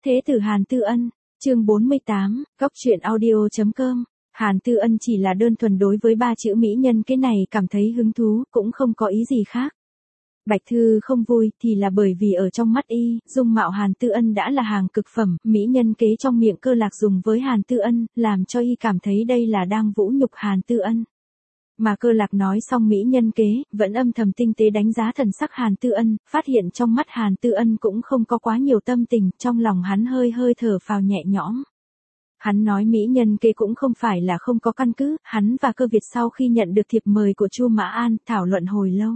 Thế tử Hàn Tư Ân, chương 48, góc truyện audio.com. Hàn Tư Ân chỉ là đơn thuần đối với ba chữ mỹ nhân cái này cảm thấy hứng thú, cũng không có ý gì khác. Bạch Thư không vui thì là bởi vì ở trong mắt y, dung mạo Hàn Tư Ân đã là hàng cực phẩm, mỹ nhân kế trong miệng Cơ Lạc dùng với Hàn Tư Ân, làm cho y cảm thấy đây là đang vũ nhục Hàn Tư Ân. Mà Cơ Lạc nói xong mỹ nhân kế, vẫn âm thầm tinh tế đánh giá thần sắc Hàn Tư Ân, phát hiện trong mắt Hàn Tư Ân cũng không có quá nhiều tâm tình, trong lòng hắn hơi hơi thở phào nhẹ nhõm. Hắn nói mỹ nhân kế cũng không phải là không có căn cứ, hắn và Cơ Việt sau khi nhận được thiệp mời của Chu Mã An, thảo luận hồi lâu.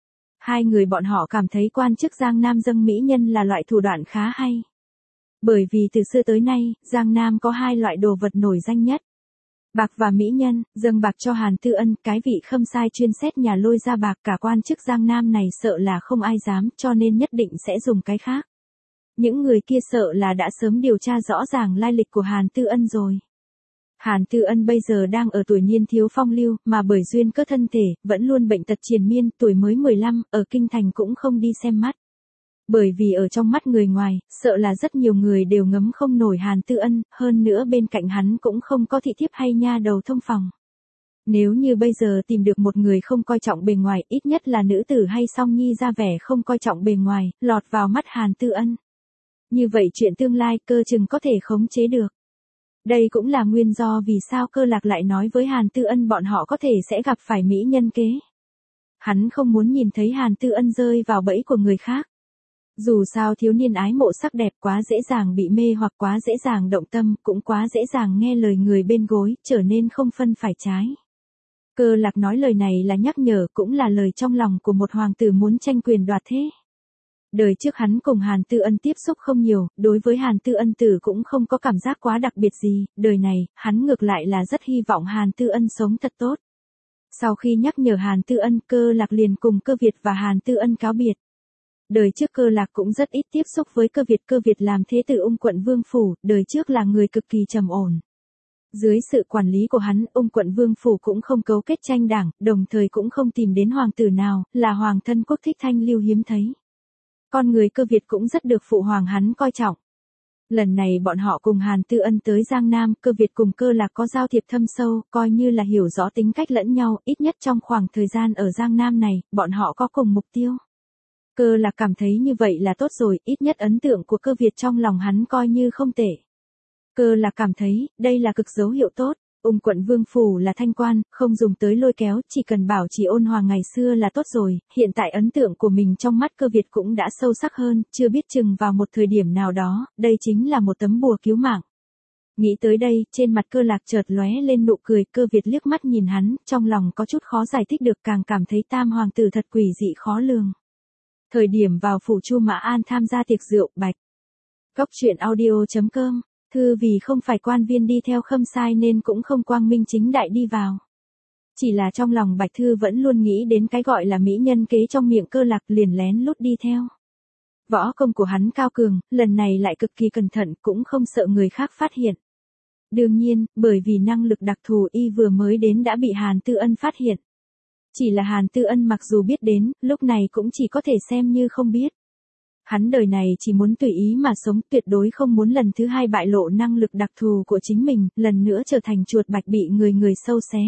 Hai người bọn họ cảm thấy quan chức Giang Nam dâng mỹ nhân là loại thủ đoạn khá hay. Bởi vì từ xưa tới nay, Giang Nam có hai loại đồ vật nổi danh nhất. Bạc và mỹ nhân, dâng bạc cho Hàn Tư Ân, cái vị khâm sai chuyên xét nhà lôi ra bạc, cả quan chức Giang Nam này sợ là không ai dám, cho nên nhất định sẽ dùng cái khác. Những người kia sợ là đã sớm điều tra rõ ràng lai lịch của Hàn Tư Ân rồi. Hàn Tư Ân bây giờ đang ở tuổi niên thiếu phong lưu, mà bởi duyên cớ thân thể, vẫn luôn bệnh tật triền miên, tuổi mới 15, ở kinh thành cũng không đi xem mắt. Bởi vì ở trong mắt người ngoài, sợ là rất nhiều người đều ngấm không nổi Hàn Tư Ân, hơn nữa bên cạnh hắn cũng không có thị thiếp hay nha đầu thông phòng. Nếu như bây giờ tìm được một người không coi trọng bề ngoài, ít nhất là nữ tử hay song nhi ra vẻ không coi trọng bề ngoài, lọt vào mắt Hàn Tư Ân. Như vậy chuyện tương lai cơ chừng có thể khống chế được. Đây cũng là nguyên do vì sao Cơ Lạc lại nói với Hàn Tư Ân bọn họ có thể sẽ gặp phải mỹ nhân kế. Hắn không muốn nhìn thấy Hàn Tư Ân rơi vào bẫy của người khác. Dù sao thiếu niên ái mộ sắc đẹp quá dễ dàng bị mê hoặc quá dễ dàng động tâm, cũng quá dễ dàng nghe lời người bên gối, trở nên không phân phải trái. Cơ Lạc nói lời này là nhắc nhở, cũng là lời trong lòng của một hoàng tử muốn tranh quyền đoạt thế. Đời trước hắn cùng Hàn Tư Ân tiếp xúc không nhiều, đối với Hàn Tư Ân tử cũng không có cảm giác quá đặc biệt gì, đời này, hắn ngược lại là rất hy vọng Hàn Tư Ân sống thật tốt. Sau khi nhắc nhở Hàn Tư Ân, Cơ Lạc liền cùng Cơ Việt và Hàn Tư Ân cáo biệt. Đời trước Cơ Lạc cũng rất ít tiếp xúc với Cơ Việt làm thế tử Ung quận Vương Phủ, đời trước là người cực kỳ trầm ổn. Dưới sự quản lý của hắn, Ung quận Vương Phủ cũng không cấu kết tranh đảng, đồng thời cũng không tìm đến hoàng tử nào, là hoàng thân quốc thích thanh lưu hiếm thấy. Con người Cơ Việt cũng rất được phụ hoàng hắn coi trọng. Lần này bọn họ cùng Hàn Tư Ân tới Giang Nam, Cơ Việt cùng Cơ Lạc có giao thiệp thâm sâu, coi như là hiểu rõ tính cách lẫn nhau, ít nhất trong khoảng thời gian ở Giang Nam này, bọn họ có cùng mục tiêu. Cơ Lạc cảm thấy như vậy là tốt rồi, ít nhất ấn tượng của Cơ Việt trong lòng hắn coi như không tệ. Cơ Lạc cảm thấy, đây là cực dấu hiệu tốt. Ung quận Vương Phủ là thanh quan, không dùng tới lôi kéo, chỉ cần bảo trì ôn hòa ngày xưa là tốt rồi, hiện tại ấn tượng của mình trong mắt Cơ Việt cũng đã sâu sắc hơn, chưa biết chừng vào một thời điểm nào đó, đây chính là một tấm bùa cứu mạng. Nghĩ tới đây, trên mặt Cơ Lạc chợt lóe lên nụ cười, Cơ Việt liếc mắt nhìn hắn, trong lòng có chút khó giải thích được, càng cảm thấy tam hoàng tử thật quỷ dị khó lường. Thời điểm vào phủ Chu Mã An tham gia tiệc rượu, Bạch. Góc truyện audio.com. Thư vì không phải quan viên đi theo khâm sai nên cũng không quang minh chính đại đi vào. Chỉ là trong lòng Bạch Thư vẫn luôn nghĩ đến cái gọi là mỹ nhân kế trong miệng Cơ Lạc, liền lén lút đi theo. Võ công của hắn cao cường, lần này lại cực kỳ cẩn thận, cũng không sợ người khác phát hiện. Đương nhiên, bởi vì năng lực đặc thù y vừa mới đến đã bị Hàn Tư Ân phát hiện. Chỉ là Hàn Tư Ân mặc dù biết đến, lúc này cũng chỉ có thể xem như không biết. Hắn đời này chỉ muốn tùy ý mà sống, tuyệt đối không muốn lần thứ hai bại lộ năng lực đặc thù của chính mình, lần nữa trở thành chuột bạch bị người sâu xé.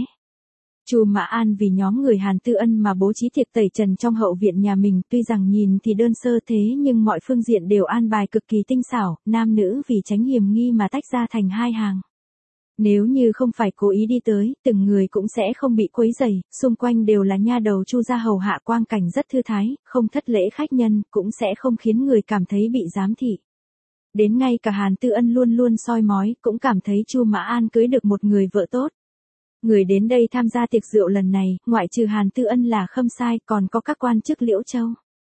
Chu Mã An vì nhóm người Hàn Tư Ân mà bố trí tiệc tẩy trần trong hậu viện nhà mình, tuy rằng nhìn thì đơn sơ thế nhưng mọi phương diện đều an bài cực kỳ tinh xảo, nam nữ vì tránh hiểm nghi mà tách ra thành hai hàng. Nếu như không phải cố ý đi tới, từng người cũng sẽ không bị quấy rầy, xung quanh đều là nha đầu Chu gia hầu hạ, quang cảnh rất thư thái, không thất lễ khách nhân, cũng sẽ không khiến người cảm thấy bị giám thị. Đến ngay cả Hàn Tư Ân luôn luôn soi mói, cũng cảm thấy Chu Mã An cưới được một người vợ tốt. Người đến đây tham gia tiệc rượu lần này, ngoại trừ Hàn Tư Ân là khâm sai, còn có các quan chức Liễu Châu.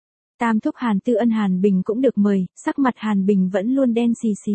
Tam thúc Hàn Tư Ân Hàn Bình cũng được mời, sắc mặt Hàn Bình vẫn luôn đen xì xì.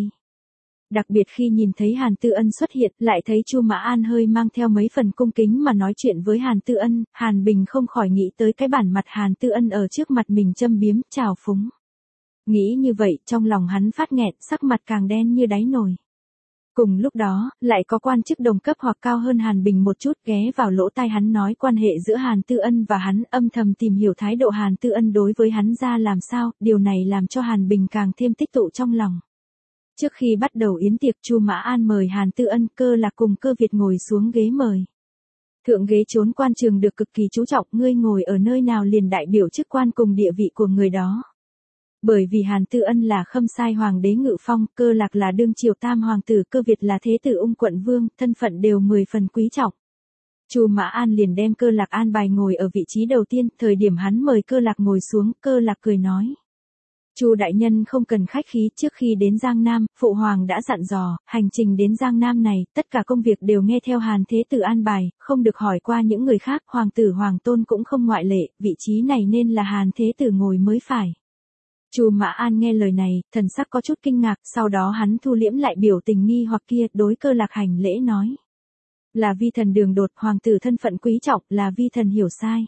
Đặc biệt khi nhìn thấy Hàn Tư Ân xuất hiện, lại thấy Chu Mã An hơi mang theo mấy phần cung kính mà nói chuyện với Hàn Tư Ân, Hàn Bình không khỏi nghĩ tới cái bản mặt Hàn Tư Ân ở trước mặt mình châm biếm, trào phúng. Nghĩ như vậy, trong lòng hắn phát nghẹn, sắc mặt càng đen như đáy nồi. Cùng lúc đó, lại có quan chức đồng cấp hoặc cao hơn Hàn Bình một chút ghé vào lỗ tai hắn nói quan hệ giữa Hàn Tư Ân và hắn, âm thầm tìm hiểu thái độ Hàn Tư Ân đối với hắn ra làm sao, điều này làm cho Hàn Bình càng thêm tích tụ trong lòng. Trước khi bắt đầu yến tiệc, Chu Mã An mời Hàn Tư Ân, Cơ Lạc cùng Cơ Việt ngồi xuống ghế mời. Thượng ghế trốn quan trường được cực kỳ chú trọng, ngươi ngồi ở nơi nào liền đại biểu chức quan cùng địa vị của người đó. Bởi vì Hàn Tư Ân là khâm sai hoàng đế ngự phong, Cơ Lạc là đương triều tam hoàng tử, Cơ Việt là thế tử ung quận vương, thân phận đều 10 phần quý trọng. Chu Mã An liền đem Cơ Lạc an bài ngồi ở vị trí đầu tiên, thời điểm hắn mời Cơ Lạc ngồi xuống, Cơ Lạc cười nói. Chu đại nhân không cần khách khí, trước khi đến Giang Nam, phụ hoàng đã dặn dò, hành trình đến Giang Nam này, tất cả công việc đều nghe theo Hàn thế tử an bài, không được hỏi qua những người khác, hoàng tử hoàng tôn cũng không ngoại lệ, vị trí này nên là Hàn thế tử ngồi mới phải. Chu Mã An nghe lời này, thần sắc có chút kinh ngạc, sau đó hắn thu liễm lại biểu tình nghi hoặc kia, đối Cơ Lạc hành lễ nói. Là vi thần đường đột, hoàng tử thân phận quý trọng, là vi thần hiểu sai.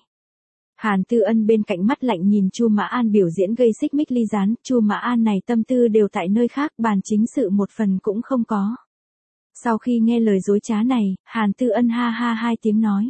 Hàn Tư Ân bên cạnh mắt lạnh nhìn Chu Mã An biểu diễn gây xích mích ly gián, Chu Mã An này tâm tư đều tại nơi khác, bàn chính sự một phần cũng không có. Sau khi nghe lời dối trá này, Hàn Tư Ân ha ha hai tiếng nói.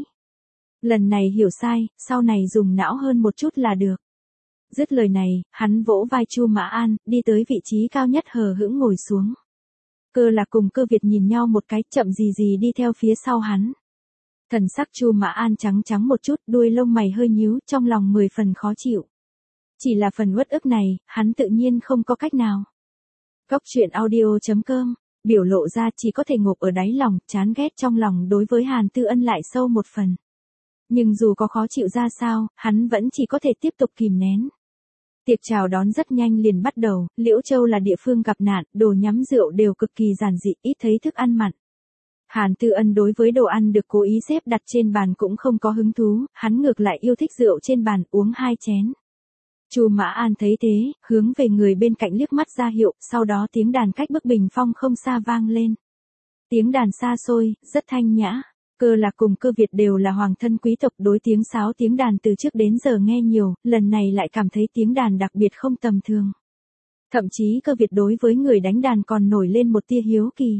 Lần này hiểu sai, sau này dùng não hơn một chút là được. Dứt lời này, hắn vỗ vai Chu Mã An, đi tới vị trí cao nhất hờ hững ngồi xuống. Cơ Lạc cùng Cơ Việt nhìn nhau một cái, chậm gì gì đi theo phía sau hắn. Thần sắc Chu Mã An trắng trắng một chút, đuôi lông mày hơi nhíu, trong lòng 10 phần khó chịu. Chỉ là phần uất ức này, hắn tự nhiên không có cách nào. Góc truyện audio.com, biểu lộ ra chỉ có thể ngộp ở đáy lòng, chán ghét trong lòng đối với Hàn Tư Ân lại sâu một phần. Nhưng dù có khó chịu ra sao, hắn vẫn chỉ có thể tiếp tục kìm nén. Tiệc chào đón rất nhanh liền bắt đầu, Liễu Châu là địa phương gặp nạn, đồ nhắm rượu đều cực kỳ giản dị, ít thấy thức ăn mặn. Hàn Tư Ân đối với đồ ăn được cố ý xếp đặt trên bàn cũng không có hứng thú, hắn ngược lại yêu thích rượu trên bàn, uống 2 chén. Chu Mã An thấy thế, hướng về người bên cạnh liếc mắt ra hiệu, sau đó tiếng đàn cách bức bình phong không xa vang lên. Tiếng đàn xa xôi, rất thanh nhã. Cơ Lạc cùng Cơ Việt đều là hoàng thân quý tộc, đối tiếng sáo tiếng đàn từ trước đến giờ nghe nhiều, lần này lại cảm thấy tiếng đàn đặc biệt không tầm thường. Thậm chí Cơ Việt đối với người đánh đàn còn nổi lên một tia hiếu kỳ.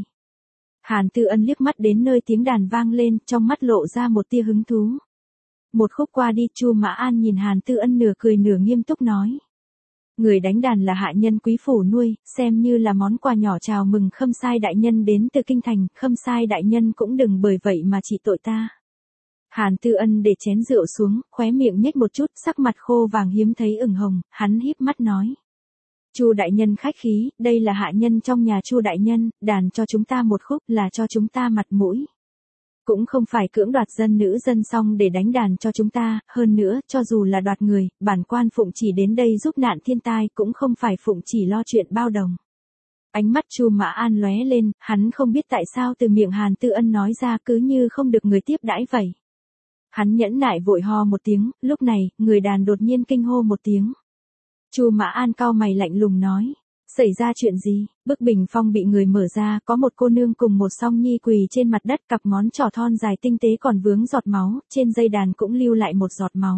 Hàn Tư Ân liếc mắt đến nơi tiếng đàn vang lên, trong mắt lộ ra một tia hứng thú. Một khúc qua đi, Chu Mã An nhìn Hàn Tư Ân nửa cười nửa nghiêm túc nói. Người đánh đàn là hạ nhân quý phủ nuôi, xem như là món quà nhỏ chào mừng khâm sai đại nhân đến từ kinh thành, khâm sai đại nhân cũng đừng bởi vậy mà trị tội ta. Hàn Tư Ân để chén rượu xuống, khóe miệng nhếch một chút, sắc mặt khô vàng hiếm thấy ửng hồng, hắn híp mắt nói. Chu đại nhân khách khí, đây là hạ nhân trong nhà Chu đại nhân, đàn cho chúng ta một khúc là cho chúng ta mặt mũi. Cũng không phải cưỡng đoạt dân nữ dân xong để đánh đàn cho chúng ta, hơn nữa, cho dù là đoạt người, bản quan phụng chỉ đến đây giúp nạn thiên tai cũng không phải phụng chỉ lo chuyện bao đồng. Ánh mắt Chu Mã An lóe lên, hắn không biết tại sao từ miệng Hàn Tư Ân nói ra cứ như không được người tiếp đãi vậy. Hắn nhẫn nại vội ho một tiếng, lúc này, người đàn đột nhiên kinh hô một tiếng. Chu Mã An cau mày lạnh lùng nói. Xảy ra chuyện gì? Bức bình phong bị người mở ra, có một cô nương cùng một song nhi quỳ trên mặt đất, cặp ngón trỏ thon dài tinh tế còn vướng giọt máu, trên dây đàn cũng lưu lại một giọt máu.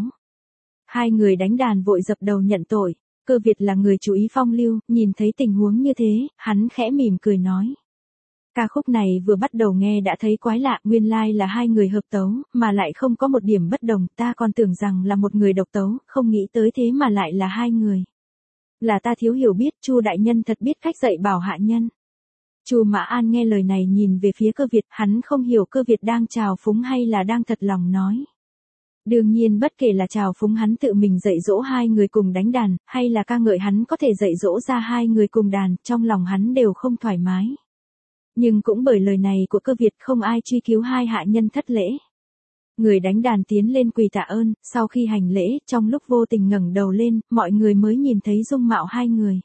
Hai người đánh đàn vội dập đầu nhận tội. Cơ Việt là người chú ý phong lưu, nhìn thấy tình huống như thế, hắn khẽ mỉm cười nói. Ca khúc này vừa bắt đầu nghe đã thấy quái lạ, nguyên lai là hai người hợp tấu, mà lại không có một điểm bất đồng, ta còn tưởng rằng là một người độc tấu, không nghĩ tới thế mà lại là hai người. Là ta thiếu hiểu biết, Chu đại nhân thật biết cách dạy bảo hạ nhân. Chu Mã An nghe lời này nhìn về phía Cơ Việt, hắn không hiểu Cơ Việt đang trào phúng hay là đang thật lòng nói. Đương nhiên bất kể là trào phúng hắn tự mình dạy dỗ hai người cùng đánh đàn, hay là ca ngợi hắn có thể dạy dỗ ra hai người cùng đàn, trong lòng hắn đều không thoải mái. Nhưng cũng bởi lời này của Cơ Việt không ai truy cứu hai hạ nhân thất lễ. Người đánh đàn tiến lên quỳ tạ ơn, sau khi hành lễ, trong lúc vô tình ngẩng đầu lên, mọi người mới nhìn thấy dung mạo hai người.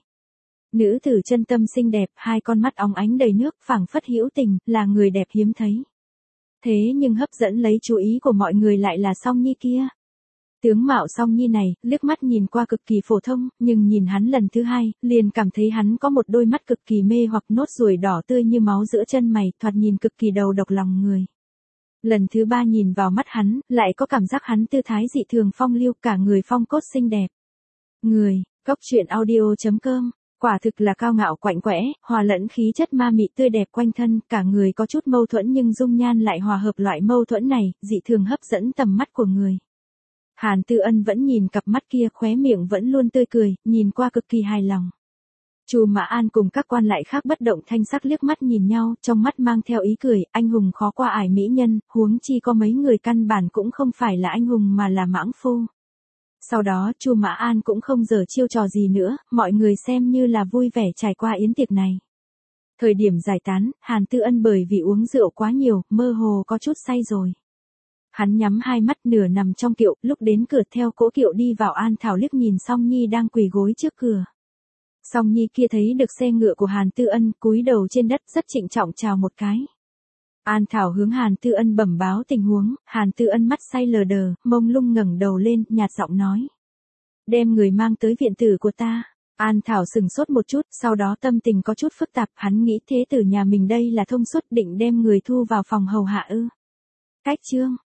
Nữ tử chân tâm xinh đẹp, hai con mắt óng ánh đầy nước, phảng phất hữu tình, là người đẹp hiếm thấy. Thế nhưng hấp dẫn lấy chú ý của mọi người lại là Song Nhi kia. Tướng mạo Song Nhi này, liếc mắt nhìn qua cực kỳ phổ thông, nhưng nhìn hắn lần thứ hai, liền cảm thấy hắn có một đôi mắt cực kỳ mê hoặc nốt ruồi đỏ tươi như máu giữa chân mày, thoạt nhìn cực kỳ đầu độc lòng người. Lần thứ ba nhìn vào mắt hắn, lại có cảm giác hắn tư thái dị thường phong lưu, cả người phong cốt xinh đẹp. Người, góc truyện audio.com, quả thực là cao ngạo quạnh quẽ, hòa lẫn khí chất ma mị tươi đẹp quanh thân, cả người có chút mâu thuẫn nhưng dung nhan lại hòa hợp loại mâu thuẫn này, dị thường hấp dẫn tầm mắt của người. Hàn Tư Ân vẫn nhìn cặp mắt kia, khóe miệng vẫn luôn tươi cười, nhìn qua cực kỳ hài lòng. Chu Mã An cùng các quan lại khác bất động thanh sắc liếc mắt nhìn nhau, trong mắt mang theo ý cười, anh hùng khó qua ải mỹ nhân, huống chi có mấy người căn bản cũng không phải là anh hùng mà là mãng phu. Sau đó Chu Mã An cũng không giở chiêu trò gì nữa, mọi người xem như là vui vẻ trải qua yến tiệc này. Thời điểm giải tán, Hàn Tư Ân bởi vì uống rượu quá nhiều, mơ hồ có chút say rồi. Hắn nhắm hai mắt nửa nằm trong kiệu, lúc đến cửa theo cỗ kiệu đi vào An Thảo liếc nhìn Song Nhi đang quỳ gối trước cửa. Song Nhi kia thấy được xe ngựa của Hàn Tư Ân, cúi đầu trên đất rất trịnh trọng chào một cái. An Thảo hướng Hàn Tư Ân bẩm báo tình huống, Hàn Tư Ân mắt say lờ đờ, mông lung ngẩng đầu lên, nhạt giọng nói. Đem người mang tới viện tử của ta. An Thảo sừng sốt một chút, sau đó tâm tình có chút phức tạp, hắn nghĩ thế tử nhà mình đây là thông suốt định đem người thu vào phòng hầu hạ ư. Cách chương.